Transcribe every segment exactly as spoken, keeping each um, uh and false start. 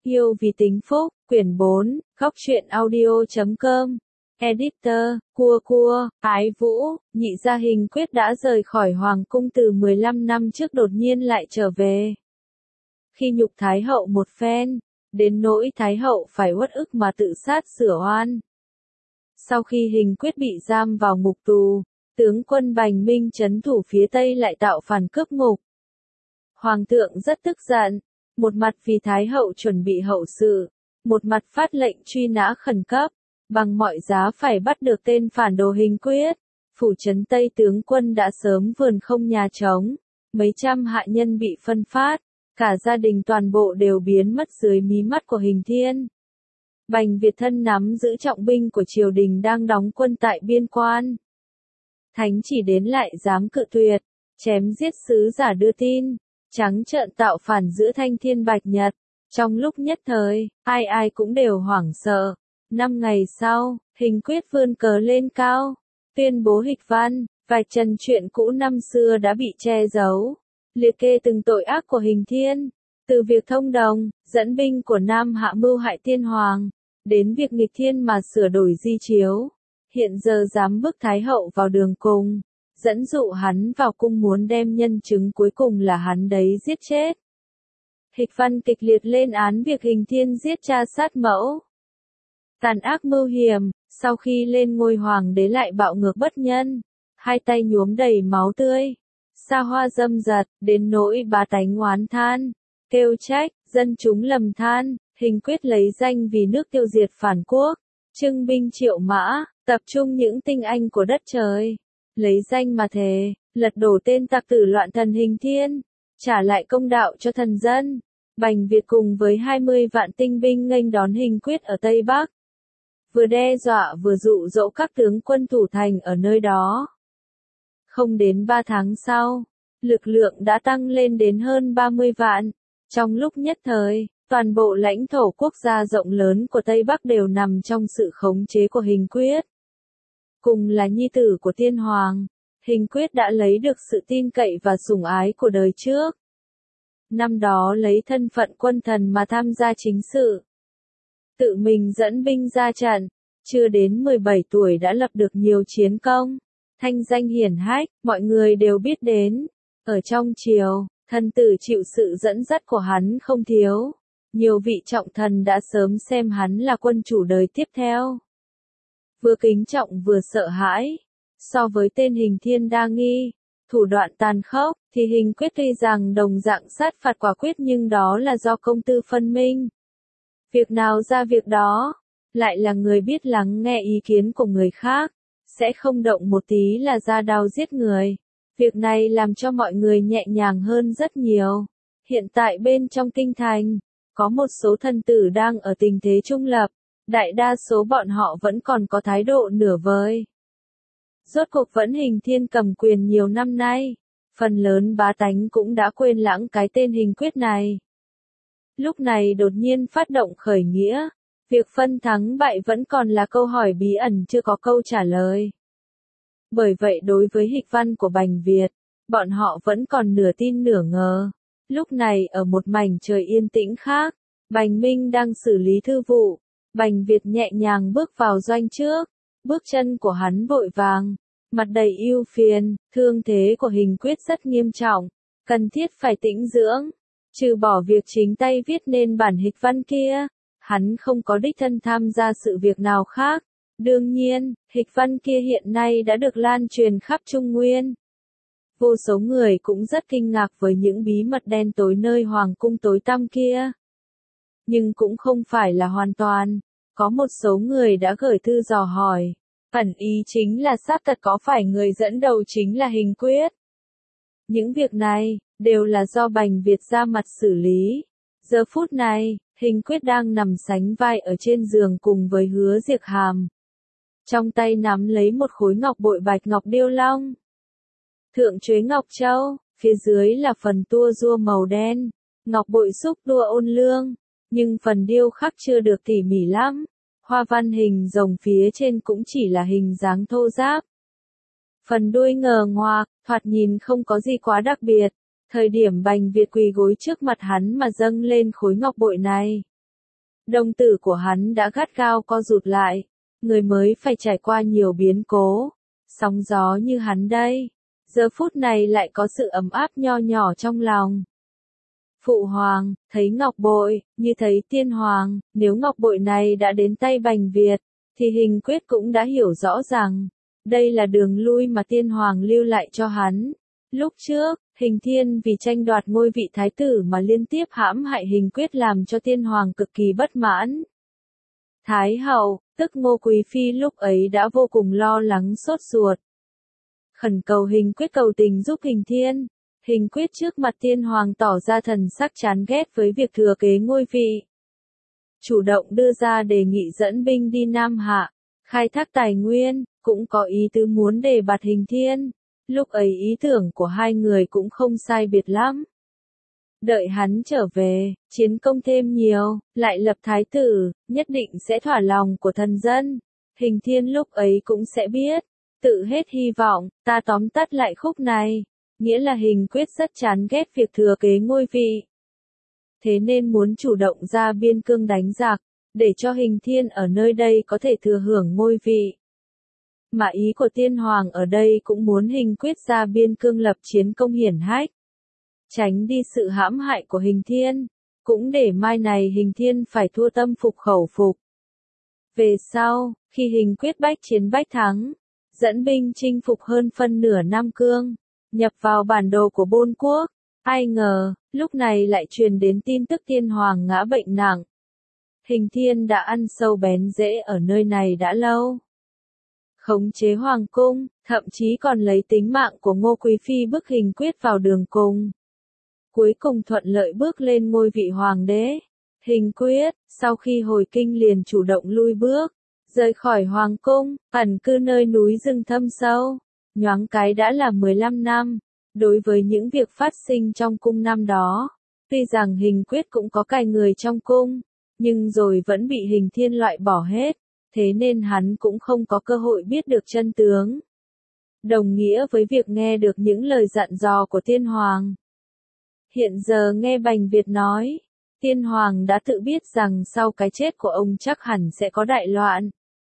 Yêu vì tính phúc, quyển bốn, góc truyện audio chấm com. Editor, cua cua, ái vũ, nhị gia Hình Quyết đã rời khỏi Hoàng cung từ mười lăm năm trước đột nhiên lại trở về. Khi nhục Thái hậu một phen, đến nỗi Thái hậu phải uất ức mà tự sát sửa oan. Sau khi Hình Quyết bị giam vào ngục tù, tướng quân Bành Minh trấn thủ phía Tây lại tạo phản cướp ngục. Hoàng thượng rất tức giận, một mặt vì Thái hậu chuẩn bị hậu sự, một mặt phát lệnh truy nã khẩn cấp, bằng mọi giá phải bắt được tên phản đồ Hình Quyết. Phủ trấn Tây tướng quân đã sớm vườn không nhà trống, mấy trăm hạ nhân bị phân phát, cả gia đình toàn bộ đều biến mất dưới mí mắt của Hình Thiên. Bành Việt thân nắm giữ trọng binh của triều đình đang đóng quân tại biên quan. Thánh chỉ đến lại dám cự tuyệt, chém giết sứ giả đưa tin, trắng trợn tạo phản giữa thanh thiên bạch nhật. Trong lúc nhất thời, ai ai cũng đều hoảng sợ. Năm ngày sau, Hình Quyết vươn cờ lên cao, tuyên bố hịch văn, vạch trần chuyện cũ năm xưa đã bị che giấu, liệt kê từng tội ác của Hình Thiên, từ việc thông đồng, dẫn binh của Nam Hạ mưu hại tiên hoàng, đến việc nghịch thiên mà sửa đổi di chiếu, hiện giờ dám bức Thái hậu vào đường cùng, dẫn dụ hắn vào cung muốn đem nhân chứng cuối cùng là hắn đấy giết chết. Hịch văn kịch liệt lên án việc Hình Thiên giết cha sát mẫu, tàn ác mưu hiểm, sau khi lên ngôi hoàng đế lại bạo ngược bất nhân, hai tay nhuốm đầy máu tươi, xa hoa dâm dật, đến nỗi bá tánh oán than, kêu trách, dân chúng lầm than. Hình Quyết lấy danh vì nước tiêu diệt phản quốc, trưng binh triệu mã, tập trung những tinh anh của đất trời, lấy danh mà thề, lật đổ tên tặc tử loạn thần Hình Thiên, trả lại công đạo cho thần dân. Bành Việt cùng với hai mươi vạn tinh binh nghênh đón Hình Quyết ở Tây Bắc, vừa đe dọa vừa dụ dỗ các tướng quân thủ thành ở nơi đó. Không đến ba tháng sau, lực lượng đã tăng lên đến hơn ba mươi vạn. Trong lúc nhất thời, toàn bộ lãnh thổ quốc gia rộng lớn của Tây Bắc đều nằm trong sự khống chế của Hình Quyết. Cùng là nhi tử của tiên hoàng, Hình Quyết đã lấy được sự tin cậy và sủng ái của đời trước. Năm đó lấy thân phận quân thần mà tham gia chính sự, tự mình dẫn binh ra trận, chưa đến mười bảy tuổi đã lập được nhiều chiến công, thanh danh hiển hách, mọi người đều biết đến. Ở trong triều, thần tử chịu sự dẫn dắt của hắn không thiếu, nhiều vị trọng thần đã sớm xem hắn là quân chủ đời tiếp theo. Vừa kính trọng vừa sợ hãi, so với tên Hình Thiên đa nghi, thủ đoạn tàn khốc, thì Hình Quyết tuy rằng đồng dạng sát phạt quả quyết nhưng đó là do công tư phân minh. Việc nào ra việc đó, lại là người biết lắng nghe ý kiến của người khác, sẽ không động một tí là ra đao giết người. Việc này làm cho mọi người nhẹ nhàng hơn rất nhiều. Hiện tại bên trong kinh thành, có một số thần tử đang ở tình thế trung lập, đại đa số bọn họ vẫn còn có thái độ nửa vời. Rốt cuộc vẫn Hình Thiên cầm quyền nhiều năm nay, phần lớn bá tánh cũng đã quên lãng cái tên Hình Quyết này. Lúc này đột nhiên phát động khởi nghĩa, việc phân thắng bại vẫn còn là câu hỏi bí ẩn chưa có câu trả lời. Bởi vậy đối với hịch văn của Bành Việt, bọn họ vẫn còn nửa tin nửa ngờ. Lúc này ở một mảnh trời yên tĩnh khác, Bành Minh đang xử lý thư vụ, Bành Việt nhẹ nhàng bước vào doanh trước, bước chân của hắn vội vàng, mặt đầy ưu phiền, thương thế của Hình Quyết rất nghiêm trọng, cần thiết phải tĩnh dưỡng. Trừ bỏ việc chính tay viết nên bản hịch văn kia, hắn không có đích thân tham gia sự việc nào khác. Đương nhiên, hịch văn kia hiện nay đã được lan truyền khắp Trung Nguyên. Vô số người cũng rất kinh ngạc với những bí mật đen tối nơi hoàng cung tối tăm kia. Nhưng cũng không phải là hoàn toàn, có một số người đã gửi thư dò hỏi, ẩn ý chính là xác thật có phải người dẫn đầu chính là Hình Quyết. Những việc này, đều là do Bành Việt ra mặt xử lý. Giờ phút này, Hình Quyết đang nằm sánh vai ở trên giường cùng với Hứa Diệc Hàm. Trong tay nắm lấy một khối ngọc bội bạch ngọc điêu long. Thượng chuế ngọc châu, phía dưới là phần tua rua màu đen. Ngọc bội xúc tua ôn lương, nhưng phần điêu khắc chưa được tỉ mỉ lắm. Hoa văn hình rồng phía trên cũng chỉ là hình dáng thô ráp. Phần đuôi ngờ ngoạc, thoạt nhìn không có gì quá đặc biệt. Thời điểm Bành Việt quỳ gối trước mặt hắn mà dâng lên khối ngọc bội này, Đồng tử của hắn đã gắt gao co rụt lại. Người mới phải trải qua nhiều biến cố, sóng gió như hắn đây, giờ phút này lại có sự ấm áp nho nhỏ trong lòng. Phụ hoàng, thấy ngọc bội, như thấy tiên hoàng, nếu ngọc bội này đã đến tay Bành Việt, thì Hình Quyết cũng đã hiểu rõ rằng, đây là đường lui mà tiên hoàng lưu lại cho hắn. Lúc trước, Hình Thiên vì tranh đoạt ngôi vị thái tử mà liên tiếp hãm hại Hình Quyết làm cho tiên hoàng cực kỳ bất mãn. Thái hậu, tức Ngô Quý Phi lúc ấy đã vô cùng lo lắng sốt ruột. Khẩn cầu Hình Quyết cầu tình giúp Hình Thiên. Hình Quyết trước mặt tiên hoàng tỏ ra thần sắc chán ghét với việc thừa kế ngôi vị. Chủ động đưa ra đề nghị dẫn binh đi Nam Hạ, khai thác tài nguyên, cũng có ý tứ muốn đề bạt Hình Thiên. Lúc ấy ý tưởng của hai người cũng không sai biệt lắm. Đợi hắn trở về, chiến công thêm nhiều, lại lập thái tử, nhất định sẽ thỏa lòng của thần dân. Hình Thiên lúc ấy cũng sẽ biết, tự hết hy vọng, ta tóm tắt lại khúc này, nghĩa là Hình Quyết rất chán ghét việc thừa kế ngôi vị. Thế nên muốn chủ động ra biên cương đánh giặc, để cho Hình Thiên ở nơi đây có thể thừa hưởng ngôi vị. Mà ý của tiên hoàng ở đây cũng muốn Hình Quyết ra biên cương lập chiến công hiển hách, tránh đi sự hãm hại của Hình Thiên, cũng để mai này Hình Thiên phải thua tâm phục khẩu phục. Về sau, khi Hình Quyết bách chiến bách thắng, dẫn binh chinh phục hơn phân nửa Nam Cương, nhập vào bản đồ của Bôn Quốc, ai ngờ, lúc này lại truyền đến tin tức tiên hoàng ngã bệnh nặng. Hình Thiên đã ăn sâu bén rễ ở nơi này đã lâu, khống chế hoàng cung, thậm chí còn lấy tính mạng của Ngô Quý Phi bức Hình Quyết vào đường cùng. Cuối cùng thuận lợi bước lên ngôi vị hoàng đế. Hình Quyết, sau khi hồi kinh liền chủ động lui bước, rời khỏi hoàng cung, ẩn cư nơi núi rừng thâm sâu. Nhoáng cái đã là mười lăm năm, đối với những việc phát sinh trong cung năm đó, tuy rằng Hình Quyết cũng có cài người trong cung, nhưng rồi vẫn bị Hình Thiên loại bỏ hết, thế nên hắn cũng không có cơ hội biết được chân tướng. Đồng nghĩa với việc nghe được những lời dặn dò của tiên hoàng. Hiện giờ nghe Bành Việt nói, tiên hoàng đã tự biết rằng sau cái chết của ông chắc hẳn sẽ có đại loạn.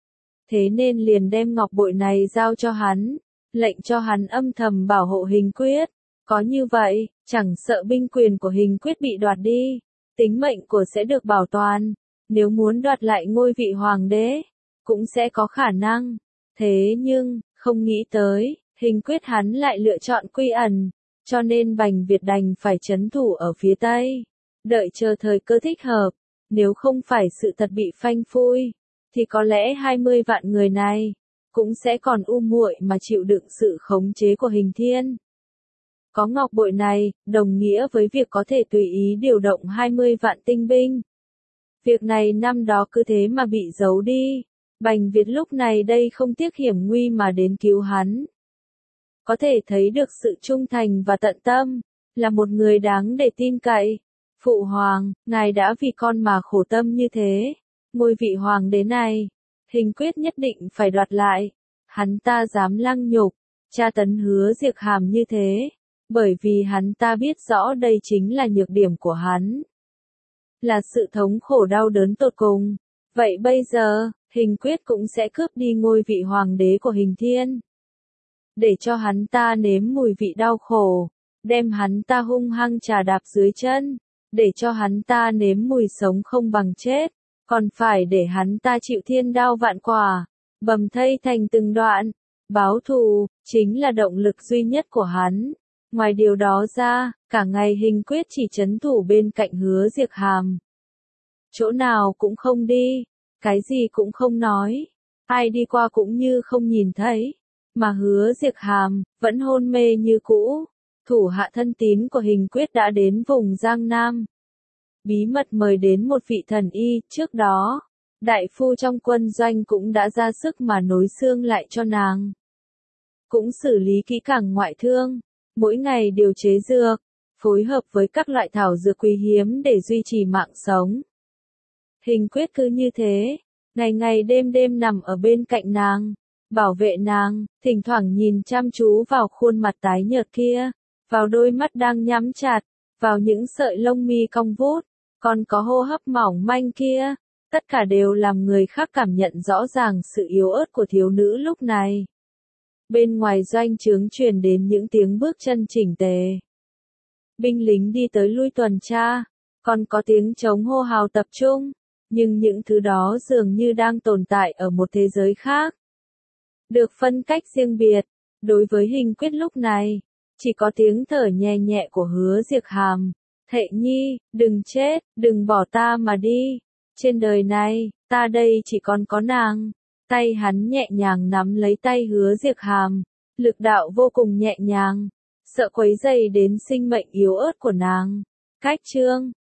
Thế nên liền đem ngọc bội này giao cho hắn, lệnh cho hắn âm thầm bảo hộ Hình Quyết. Có như vậy, chẳng sợ binh quyền của Hình Quyết bị đoạt đi, tính mệnh của sẽ được bảo toàn. Nếu muốn đoạt lại ngôi vị hoàng đế, cũng sẽ có khả năng. Thế nhưng, không nghĩ tới, Hình Quyết hắn lại lựa chọn quy ẩn, cho nên Bành Việt đành phải trấn thủ ở phía Tây, đợi chờ thời cơ thích hợp. Nếu không phải sự thật bị phanh phui, thì có lẽ hai mươi vạn người này cũng sẽ còn u muội mà chịu đựng sự khống chế của Hình Thiên. Có ngọc bội này, đồng nghĩa với việc có thể tùy ý điều động hai mươi vạn tinh binh. Việc này năm đó cứ thế mà bị giấu đi. Bành Việt lúc này đây không tiếc hiểm nguy mà đến cứu hắn. Có thể thấy được sự trung thành và tận tâm, là một người đáng để tin cậy. Phụ hoàng, ngài đã vì con mà khổ tâm như thế. Ngôi vị hoàng đế này, Hình Quyết nhất định phải đoạt lại. Hắn ta dám lăng nhục, tra tấn Hứa Diệp Hàm như thế, bởi vì hắn ta biết rõ đây chính là nhược điểm của hắn. Là sự thống khổ đau đớn tột cùng. Vậy bây giờ, Hình Quyết cũng sẽ cướp đi ngôi vị hoàng đế của Hình Thiên. Để cho hắn ta nếm mùi vị đau khổ, đem hắn ta hung hăng trà đạp dưới chân, để cho hắn ta nếm mùi sống không bằng chết, còn phải để hắn ta chịu thiên đao vạn quả, bầm thây thành từng đoạn. Báo thù, chính là động lực duy nhất của hắn. Ngoài điều đó ra, cả ngày Hình Quyết chỉ trấn thủ bên cạnh Hứa Diệp Hàm. Chỗ nào cũng không đi, cái gì cũng không nói, ai đi qua cũng như không nhìn thấy, mà Hứa Diệp Hàm vẫn hôn mê như cũ. Thủ hạ thân tín của Hình Quyết đã đến vùng Giang Nam, bí mật mời đến một vị thần y. Trước đó, đại phu trong quân doanh cũng đã ra sức mà nối xương lại cho nàng, cũng xử lý kỹ càng ngoại thương, mỗi ngày điều chế dược, phối hợp với các loại thảo dược quý hiếm để duy trì mạng sống. Hình Quyết cứ như thế, ngày ngày đêm đêm nằm ở bên cạnh nàng, bảo vệ nàng, thỉnh thoảng nhìn chăm chú vào khuôn mặt tái nhợt kia, vào đôi mắt đang nhắm chặt, vào những sợi lông mi cong vút, còn có hô hấp mỏng manh kia, tất cả đều làm người khác cảm nhận rõ ràng sự yếu ớt của thiếu nữ lúc này. Bên ngoài doanh trướng truyền đến những tiếng bước chân chỉnh tề. Binh lính đi tới lui tuần tra, còn có tiếng trống hô hào tập trung, nhưng những thứ đó dường như đang tồn tại ở một thế giới khác. Được phân cách riêng biệt, đối với Hình Quyết lúc này, chỉ có tiếng thở nhẹ nhẹ của Hứa Diệc Hàm. Thệ nhi, đừng chết, đừng bỏ ta mà đi. Trên đời này, ta đây chỉ còn có nàng. Tay hắn nhẹ nhàng nắm lấy tay Hứa Diệc Hàm, lực đạo vô cùng nhẹ nhàng, sợ quấy dày đến sinh mệnh yếu ớt của nàng. Cách chương